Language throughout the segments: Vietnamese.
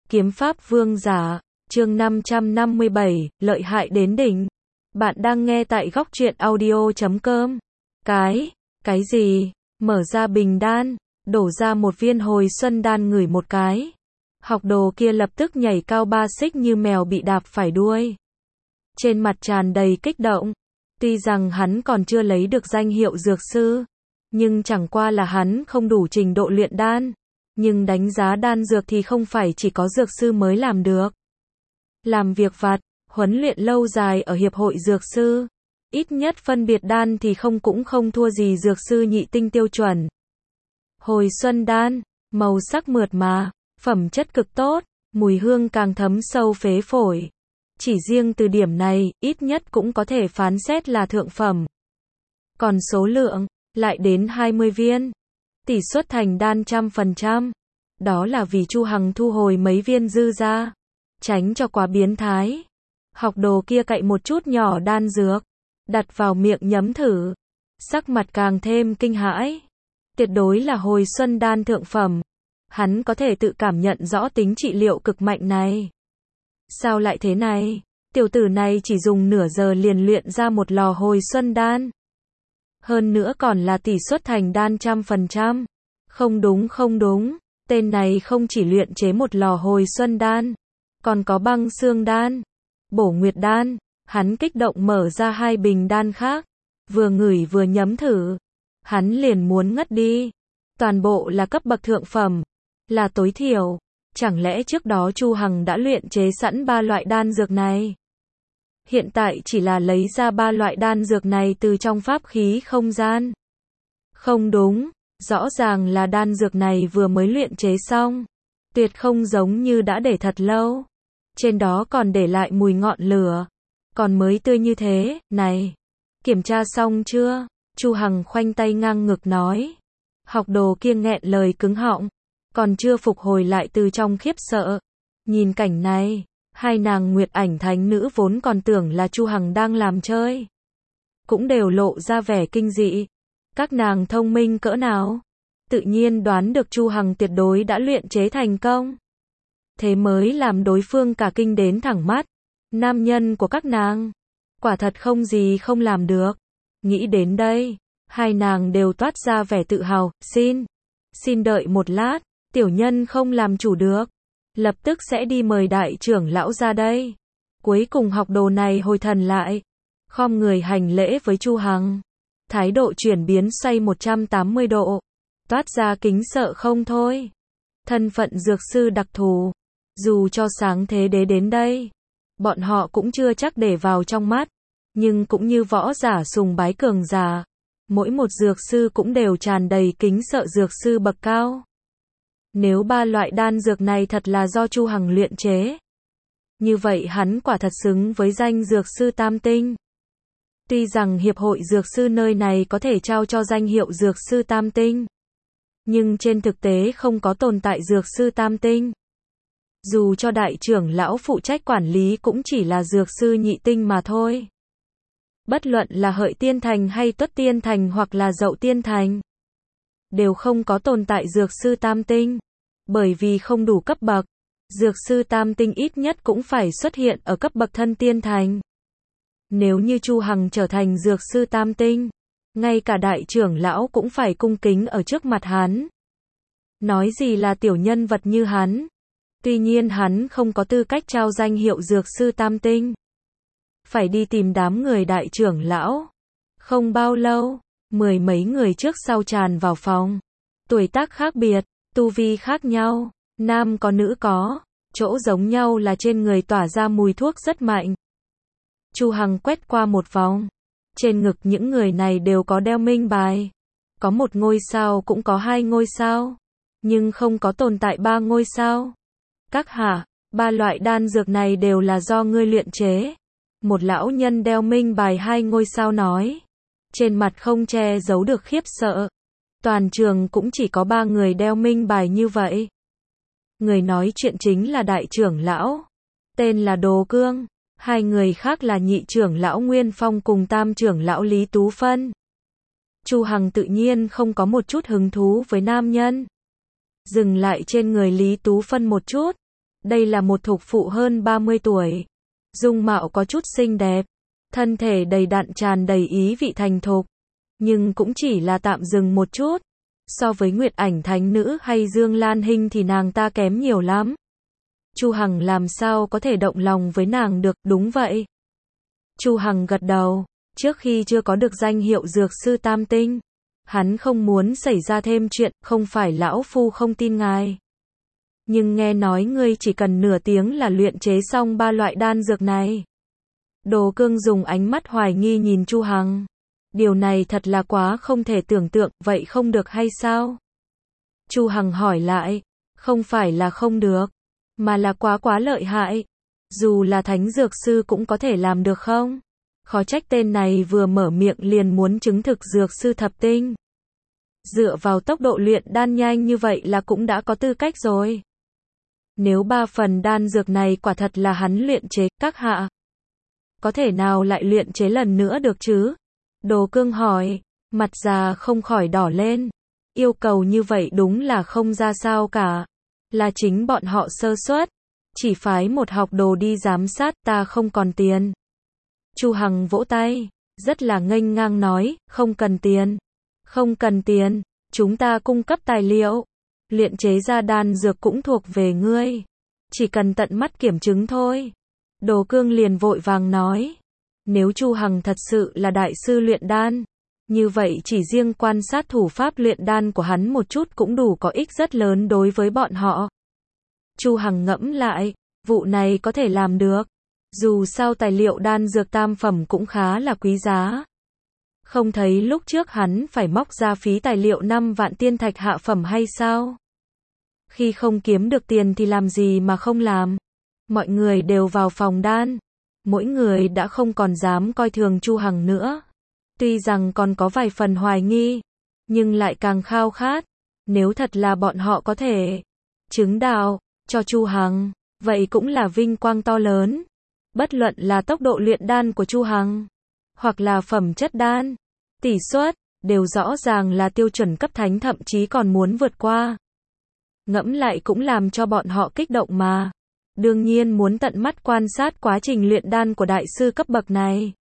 Kiếm pháp vương giả, chương 557, lợi hại đến đỉnh. Bạn đang nghe tại góc truyện audio.com. Cái gì? Mở ra bình đan, đổ ra một viên hồi xuân đan ngửi một cái. Học đồ kia lập tức nhảy cao 3 xích như mèo bị đạp phải đuôi. Trên mặt tràn đầy kích động. Tuy rằng hắn còn chưa lấy được danh hiệu dược sư, nhưng chẳng qua là hắn không đủ trình độ luyện đan. Nhưng đánh giá đan dược thì không phải chỉ có dược sư mới làm được. Làm việc vặt, huấn luyện lâu dài ở hiệp hội dược sư, ít nhất phân biệt đan thì cũng không thua gì dược sư nhị tinh tiêu chuẩn. Hồi xuân đan, màu sắc mượt mà, phẩm chất cực tốt, mùi hương càng thấm sâu phế phổi. Chỉ riêng từ điểm này, ít nhất cũng có thể phán xét là thượng phẩm. Còn số lượng, lại đến 20 viên. Tỷ suất thành đan 100%. Đó là vì Chu Hằng thu hồi mấy viên dư ra, tránh cho quá biến thái. Học đồ kia cậy một chút nhỏ đan dược, đặt vào miệng nhấm thử. Sắc mặt càng thêm kinh hãi. Tuyệt đối là hồi xuân đan thượng phẩm. Hắn có thể tự cảm nhận rõ tính trị liệu cực mạnh này. Sao lại thế này? Tiểu tử này chỉ dùng nửa giờ liền luyện ra một lò hồi xuân đan. Hơn nữa còn là tỷ suất thành đan 100%. Không đúng. Tên này không chỉ luyện chế một lò hồi xuân đan, còn có băng xương đan, bổ nguyệt đan. Hắn kích động mở ra 2 bình đan khác, vừa ngửi vừa nhấm thử. Hắn liền muốn ngất đi. Toàn bộ là cấp bậc thượng phẩm, là tối thiểu. Chẳng lẽ trước đó Chu Hằng đã luyện chế sẵn 3 loại đan dược này? Hiện tại chỉ là lấy ra 3 loại đan dược này từ trong pháp khí không gian. Không đúng, rõ ràng là đan dược này vừa mới luyện chế xong. Tuyệt không giống như đã để thật lâu. Trên đó còn để lại mùi ngọn lửa. Còn mới tươi như thế, này. Kiểm tra xong chưa? Chu Hằng khoanh tay ngang ngực nói. Học đồ kia nghẹn lời cứng họng. Còn chưa phục hồi lại từ trong khiếp sợ. Nhìn cảnh này, hai nàng Nguyệt Ảnh thánh nữ vốn còn tưởng là Chu Hằng đang làm chơi, cũng đều lộ ra vẻ kinh dị. Các nàng thông minh cỡ nào, tự nhiên đoán được Chu Hằng tuyệt đối đã luyện chế thành công. Thế mới làm đối phương cả kinh đến thẳng mắt. Nam nhân của các nàng, quả thật không gì không làm được. Nghĩ đến đây, hai nàng đều toát ra vẻ tự hào. Xin đợi một lát, tiểu nhân không làm chủ được, lập tức sẽ đi mời đại trưởng lão ra đây. Cuối cùng học đồ này hồi thần lại, khom người hành lễ với Chu Hằng. Thái độ chuyển biến xoay 180 độ, toát ra kính sợ không thôi. Thân phận dược sư đặc thù, dù cho sáng thế đế đến đây, bọn họ cũng chưa chắc để vào trong mắt, nhưng cũng như võ giả sùng bái cường giả, mỗi một dược sư cũng đều tràn đầy kính sợ dược sư bậc cao. Nếu 3 loại đan dược này thật là do Chu Hằng luyện chế, như vậy hắn quả thật xứng với danh dược sư tam tinh. Tuy rằng hiệp hội dược sư nơi này có thể trao cho danh hiệu dược sư tam tinh, nhưng trên thực tế không có tồn tại dược sư tam tinh. Dù cho đại trưởng lão phụ trách quản lý cũng chỉ là dược sư nhị tinh mà thôi. Bất luận là Hợi Tiên Thành hay Tuất Tiên Thành hoặc là Dậu Tiên Thành, đều không có tồn tại dược sư tam tinh, bởi vì không đủ cấp bậc. Dược sư tam tinh ít nhất cũng phải xuất hiện ở cấp bậc Thân Tiên Thành. Nếu như Chu Hằng trở thành dược sư tam tinh, ngay cả đại trưởng lão cũng phải cung kính ở trước mặt hắn. Nói gì là tiểu nhân vật như hắn. Tuy nhiên hắn không có tư cách trao danh hiệu dược sư tam tinh, phải đi tìm đám người đại trưởng lão. Không bao lâu, 10 mấy người trước sau tràn vào phòng. Tuổi tác khác biệt, tu vi khác nhau, nam có nữ có, chỗ giống nhau là trên người tỏa ra mùi thuốc rất mạnh. Chu Hằng quét qua một vòng, trên ngực những người này đều có đeo minh bài. Có 1 ngôi sao cũng có 2 ngôi sao, nhưng không có tồn tại 3 ngôi sao. Các hạ, 3 loại đan dược này đều là do ngươi luyện chế. Một lão nhân đeo minh bài 2 ngôi sao nói, trên mặt không che giấu được khiếp sợ. Toàn trường cũng chỉ có 3 người đeo minh bài như vậy. Người nói chuyện chính là đại trưởng lão, tên là Đồ Cương. 2 người khác là nhị trưởng lão Nguyên Phong cùng tam trưởng lão Lý Tú Phân. Chu Hằng tự nhiên không có một chút hứng thú với nam nhân. Dừng lại trên người Lý Tú Phân một chút, Đây là một thục phụ hơn 30 tuổi. Dung mạo có chút xinh đẹp. Thân thể đầy đặn tràn đầy ý vị thành thục. Nhưng cũng chỉ là tạm dừng một chút. So với Nguyệt Ảnh Thánh Nữ hay Dương Lan Hinh thì nàng ta kém nhiều lắm. Chu Hằng làm sao có thể động lòng với nàng được, đúng vậy. Chu Hằng gật đầu. Trước khi chưa có được danh hiệu dược sư tam tinh, hắn không muốn xảy ra thêm chuyện, không phải lão phu không tin ngài. Nhưng nghe nói ngươi chỉ cần nửa tiếng là luyện chế xong 3 loại đan dược này. Đồ Cương dùng ánh mắt hoài nghi nhìn Chu Hằng. Điều này thật là quá không thể tưởng tượng, vậy không được hay sao? Chu Hằng hỏi lại, không phải là không được, mà là quá lợi hại. Dù là thánh dược sư cũng có thể làm được không? Khó trách tên này vừa mở miệng liền muốn chứng thực dược sư thập tinh. Dựa vào tốc độ luyện đan nhanh như vậy là cũng đã có tư cách rồi. Nếu 3 phần đan dược này quả thật là hắn luyện chế, các hạ có thể nào lại luyện chế lần nữa được chứ? Đồ Cương hỏi, mặt già không khỏi đỏ lên. Yêu cầu như vậy đúng là không ra sao cả. Là chính bọn họ sơ suất. Chỉ phái một học đồ đi giám sát, ta không còn tiền. Chu Hằng vỗ tay, rất là nghênh ngang nói, không cần tiền. Không cần tiền, chúng ta cung cấp tài liệu. Luyện chế ra đan dược cũng thuộc về ngươi. Chỉ cần tận mắt kiểm chứng thôi. Đồ Cương liền vội vàng nói. Nếu Chu Hằng thật sự là đại sư luyện đan, như vậy chỉ riêng quan sát thủ pháp luyện đan của hắn một chút cũng đủ có ích rất lớn đối với bọn họ. Chu Hằng ngẫm lại, vụ này có thể làm được. Dù sao tài liệu đan dược tam phẩm cũng khá là quý giá. Không thấy lúc trước hắn phải móc ra phí tài liệu 5 vạn tiên thạch hạ phẩm hay sao? Khi không kiếm được tiền thì làm gì mà không làm? Mọi người đều vào phòng đan. Mỗi người đã không còn dám coi thường Chu Hằng nữa. Tuy rằng còn có vài phần hoài nghi, nhưng lại càng khao khát. Nếu thật là bọn họ có thể chứng đạo cho Chu Hằng, vậy cũng là vinh quang to lớn. Bất luận là tốc độ luyện đan của Chu Hằng, hoặc là phẩm chất đan, tỷ suất, đều rõ ràng là tiêu chuẩn cấp thánh, thậm chí còn muốn vượt qua. Ngẫm lại cũng làm cho bọn họ kích động mà. Đương nhiên muốn tận mắt quan sát quá trình luyện đan của đại sư cấp bậc này.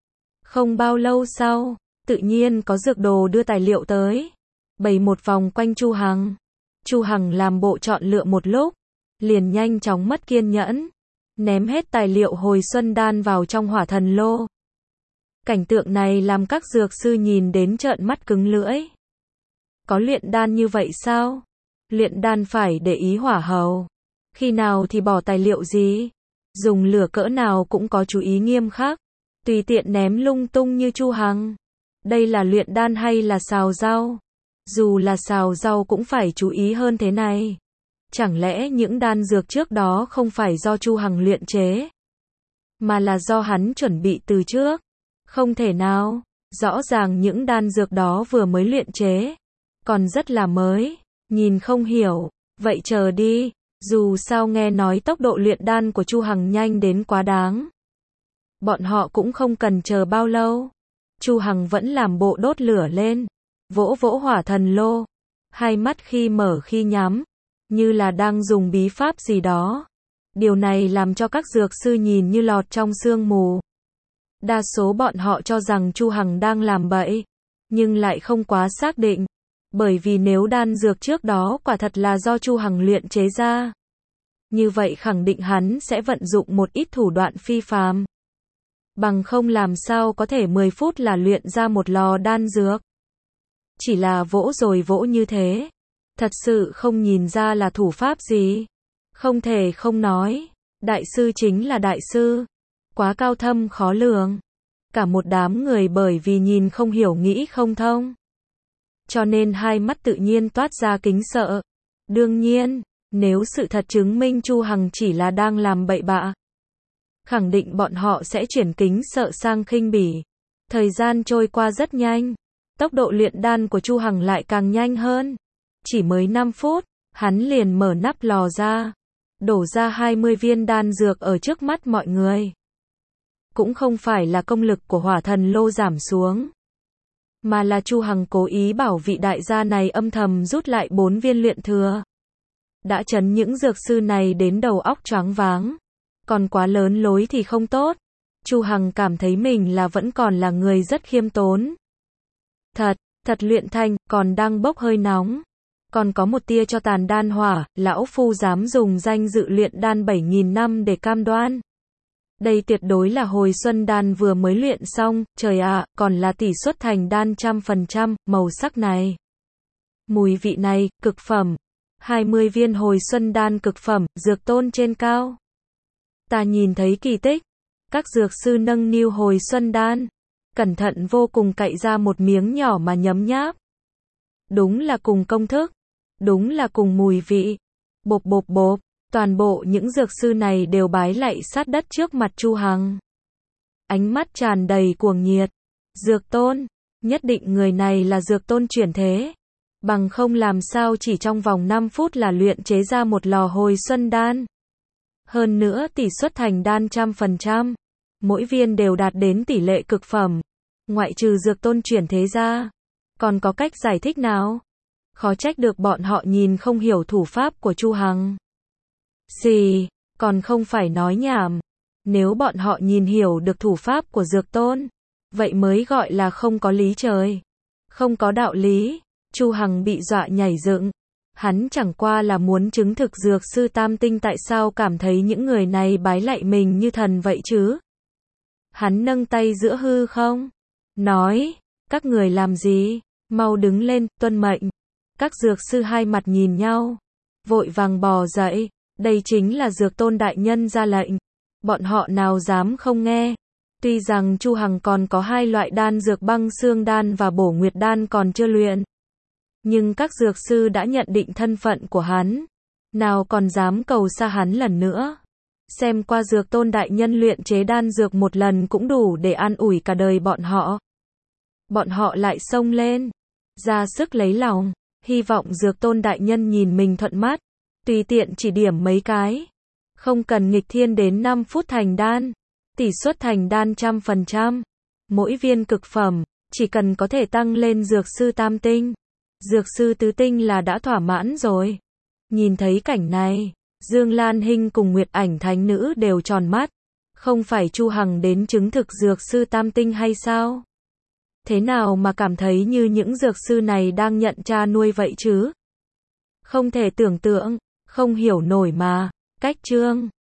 Không bao lâu sau, tự nhiên có dược đồ đưa tài liệu tới, bày một vòng quanh Chu Hằng. Chu Hằng làm bộ chọn lựa một lúc, liền nhanh chóng mất kiên nhẫn, ném hết tài liệu hồi xuân đan vào trong hỏa thần lô. Cảnh tượng này làm các dược sư nhìn đến trợn mắt cứng lưỡi. Có luyện đan như vậy sao? Luyện đan phải để ý hỏa hầu. Khi nào thì bỏ tài liệu gì? Dùng lửa cỡ nào cũng có chú ý nghiêm khắc. Tùy tiện ném lung tung như Chu Hằng. Đây là luyện đan hay là xào rau? Dù là xào rau cũng phải chú ý hơn thế này. Chẳng lẽ những đan dược trước đó không phải do Chu Hằng luyện chế, mà là do hắn chuẩn bị từ trước? Không thể nào. Rõ ràng những đan dược đó vừa mới luyện chế, còn rất là mới. Nhìn không hiểu. Vậy chờ đi. Dù sao nghe nói tốc độ luyện đan của Chu Hằng nhanh đến quá đáng. Bọn họ cũng không cần chờ bao lâu. Chu Hằng vẫn làm bộ đốt lửa lên, vỗ vỗ hỏa thần lô, hai mắt khi mở khi nhắm, như là đang dùng bí pháp gì đó. Điều này làm cho các dược sư nhìn như lọt trong sương mù. Đa số bọn họ cho rằng Chu Hằng đang làm bậy, nhưng lại không quá xác định. Bởi vì nếu đan dược trước đó quả thật là do Chu Hằng luyện chế ra, như vậy khẳng định hắn sẽ vận dụng một ít thủ đoạn phi phàm. Bằng không làm sao có thể 10 phút là luyện ra một lò đan dược. Chỉ là vỗ rồi vỗ như thế. Thật sự không nhìn ra là thủ pháp gì. Không thể không nói. Đại sư chính là đại sư. Quá cao thâm khó lường. Cả một đám người bởi vì nhìn không hiểu nghĩ không thông, cho nên hai mắt tự nhiên toát ra kính sợ. Đương nhiên, nếu sự thật chứng minh Chu Hằng chỉ là đang làm bậy bạ, khẳng định bọn họ sẽ chuyển kính sợ sang khinh bỉ. Thời gian trôi qua rất nhanh. Tốc độ luyện đan của Chu Hằng lại càng nhanh hơn. Chỉ mới 5 phút, hắn liền mở nắp lò ra, đổ ra 20 viên đan dược ở trước mắt mọi người. Cũng không phải là công lực của hỏa thần lô giảm xuống, mà là Chu Hằng cố ý bảo vị đại gia này âm thầm rút lại 4 viên luyện thừa. đã chấn những dược sư này đến đầu óc choáng váng. Còn quá lớn lối thì không tốt. Chu Hằng cảm thấy mình vẫn còn là người rất khiêm tốn. Thật luyện thành, còn đang bốc hơi nóng. Còn có một tia cho tàn đan hỏa, lão phu dám dùng danh dự luyện đan 7.000 năm để cam đoan. Đây tuyệt đối là hồi xuân đan vừa mới luyện xong, trời ạ, còn là tỷ suất thành đan 100%, màu sắc này. Mùi vị này, cực phẩm. 20 viên hồi xuân đan cực phẩm, dược tôn trên cao. Ta nhìn thấy kỳ tích. Các dược sư nâng niu hồi xuân đan. Cẩn thận vô cùng cậy ra một miếng nhỏ mà nhấm nháp. Đúng là cùng công thức. Đúng là cùng mùi vị. Bộp bộp bộp. Toàn bộ những dược sư này đều bái lạy sát đất trước mặt Chu Hằng. Ánh mắt tràn đầy cuồng nhiệt. Dược tôn. Nhất định người này là dược tôn chuyển thế. Bằng không làm sao chỉ trong vòng 5 phút là luyện chế ra một lò hồi xuân đan. Hơn nữa tỷ suất thành đan 100%. Mỗi viên đều đạt đến tỷ lệ cực phẩm. Ngoại trừ dược tôn chuyển thế ra. Còn có cách giải thích nào? Khó trách được bọn họ nhìn không hiểu thủ pháp của Chu Hằng. Xì, còn không phải nói nhảm. Nếu bọn họ nhìn hiểu được thủ pháp của dược tôn, vậy mới gọi là không có lý trời. Không có đạo lý. Chu Hằng bị dọa nhảy dựng. Hắn chẳng qua là muốn chứng thực dược sư tam tinh tại sao cảm thấy những người này bái lạy mình như thần vậy chứ. Hắn nâng tay giữa hư không. Nói, các người làm gì? Mau đứng lên, tuân mệnh. Các dược sư hai mặt nhìn nhau. Vội vàng bò dậy. Đây chính là dược tôn đại nhân ra lệnh. Bọn họ nào dám không nghe. Tuy rằng Chu Hằng còn có 2 loại đan dược băng xương đan và bổ nguyệt đan còn chưa luyện. Nhưng các dược sư đã nhận định thân phận của hắn. Nào còn dám cầu xa hắn lần nữa. Xem qua dược tôn đại nhân luyện chế đan dược một lần cũng đủ để an ủi cả đời bọn họ. Bọn họ lại xông lên. Ra sức lấy lòng. Hy vọng dược tôn đại nhân nhìn mình thuận mắt. Tùy tiện chỉ điểm mấy cái. Không cần nghịch thiên đến 5 phút thành đan. Tỷ suất thành đan 100%. Mỗi viên cực phẩm. Chỉ cần có thể tăng lên dược sư tam tinh. Dược sư tứ tinh là đã thỏa mãn rồi. Nhìn thấy cảnh này, Dương Lan Hinh cùng Nguyệt Ảnh Thánh Nữ đều tròn mắt. Không phải Chu Hằng đến chứng thực dược sư tam tinh hay sao? Thế nào mà cảm thấy như những dược sư này đang nhận cha nuôi vậy chứ? Không thể tưởng tượng, không hiểu nổi mà. Cách chương